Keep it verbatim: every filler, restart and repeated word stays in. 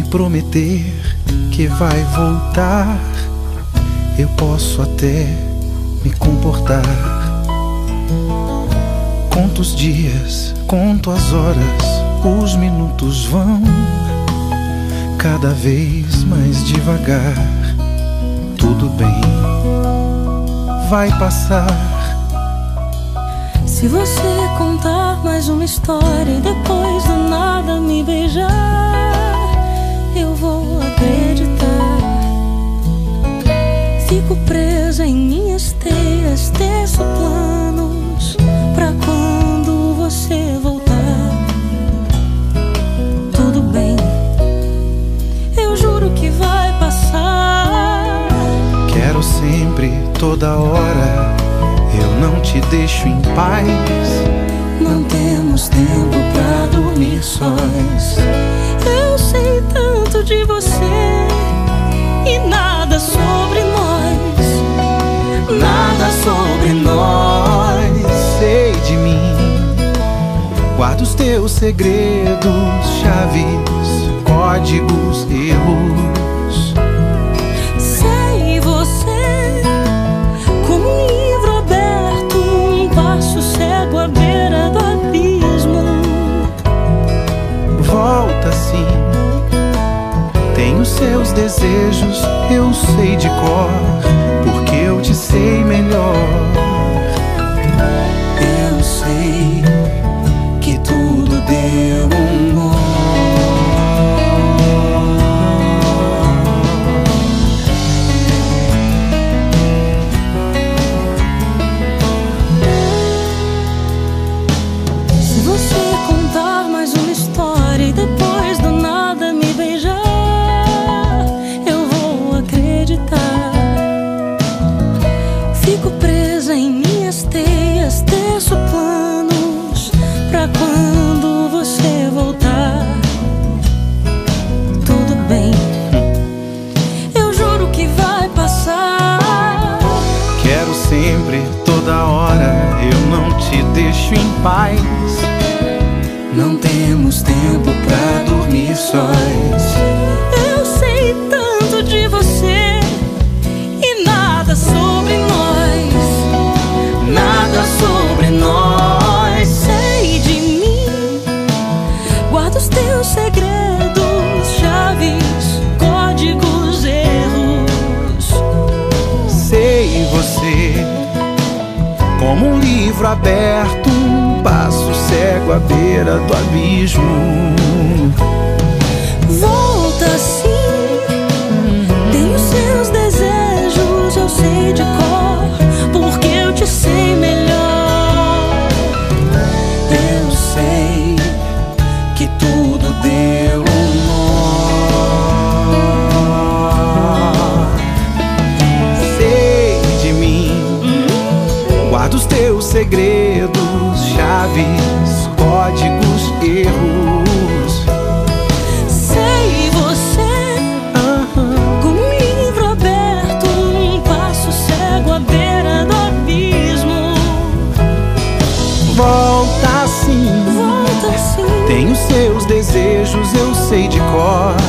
prometer que vai voltar, eu posso até me comportar. Conto os dias, conto as horas, os minutos vão cada vez mais devagar. Tudo bem, vai passar. Se você contar mais uma história e depois do nada me beijar, eu vou acreditar. Fico presa em minhas teias, teço planos pra quando você voltar. Tudo bem, eu juro que vai passar. Quero sempre, toda hora, eu não te deixo em paz. Não temos tempo pra dormir sós. Eu sei tanto de você e nada sobre nós. Nada sobre nós. Sei de mim, guardo os teus segredos, chaves, códigos, erros. Sei você como um livro aberto, um passo cego à beira do abismo. Volta sim, tenho seus desejos, eu sei de cor, porque eu te sei melhor. Eu sei que tudo deu um nó. Se você contar mais uma história e depois do nada me beijar, eu vou acreditar. Fico presa em minhas teias, teço planos pra quando você voltar. Tudo bem, eu juro que vai passar. Quero sempre, toda hora, eu não te deixo em paz. Não temos tempo pra dormir sós. Eu sei tanto de você e nada sobre nós. Nada sobre nós. Sei de mim, guardo os teus segredos, chaves, códigos, erros. Sei você como um livro aberto, um passo cego à beira do abismo. Volta sim, tenho seus desejos, eu sei de cor, porque eu te sei melhor. Eu sei que tudo deu um nó. Sei de mim, guardo os teus segredos, chaves, códigos, erros. Sei você como um livro aberto, um passo cego à beira do abismo. Volta sim, Volta sim, tenho seus desejos, eu sei de cor,